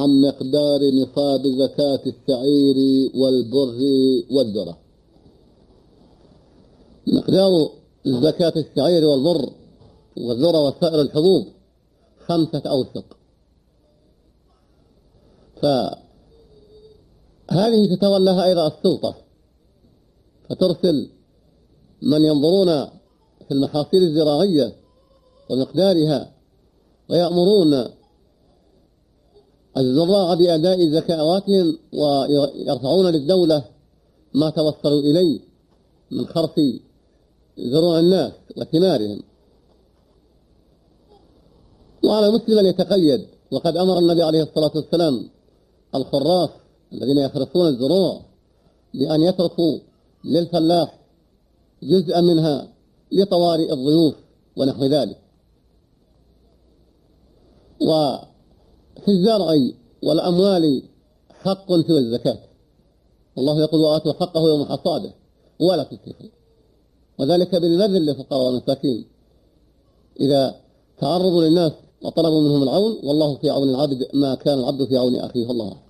عن مقدار نصاب زكاة الشعير والبر والذرة. مقدار زكاة الشعير والبر والذرة وسائر الحبوب 5 أوسق. فهذه تتولاها أيضا السلطة، فترسل من ينظرون في المحاصيل الزراعية ومقدارها ويأمرون الزراع بأداء زكواتهم، ويرفعون للدولة ما توصلوا إليه من خرص زروع الناس وثمارهم. وعلى المسلم أن يتقيد، وقد أمر النبي عليه الصلاة والسلام الخراص الذين يخرصون الزروع بأن يتركوا للفلاح جزءا منها لطوارئ الضيوف ونحو ذلك. وفي الزرع والأموال حق سوى الزكاة، والله يقول وآتوا حقه يوم حصاده ولا تسرفوا، وذلك بالبذل للفقراء والمساكين إذا تعرضوا للناس وطلبوا منهم العون، والله في عون العبد ما كان العبد في عون أخيه. الله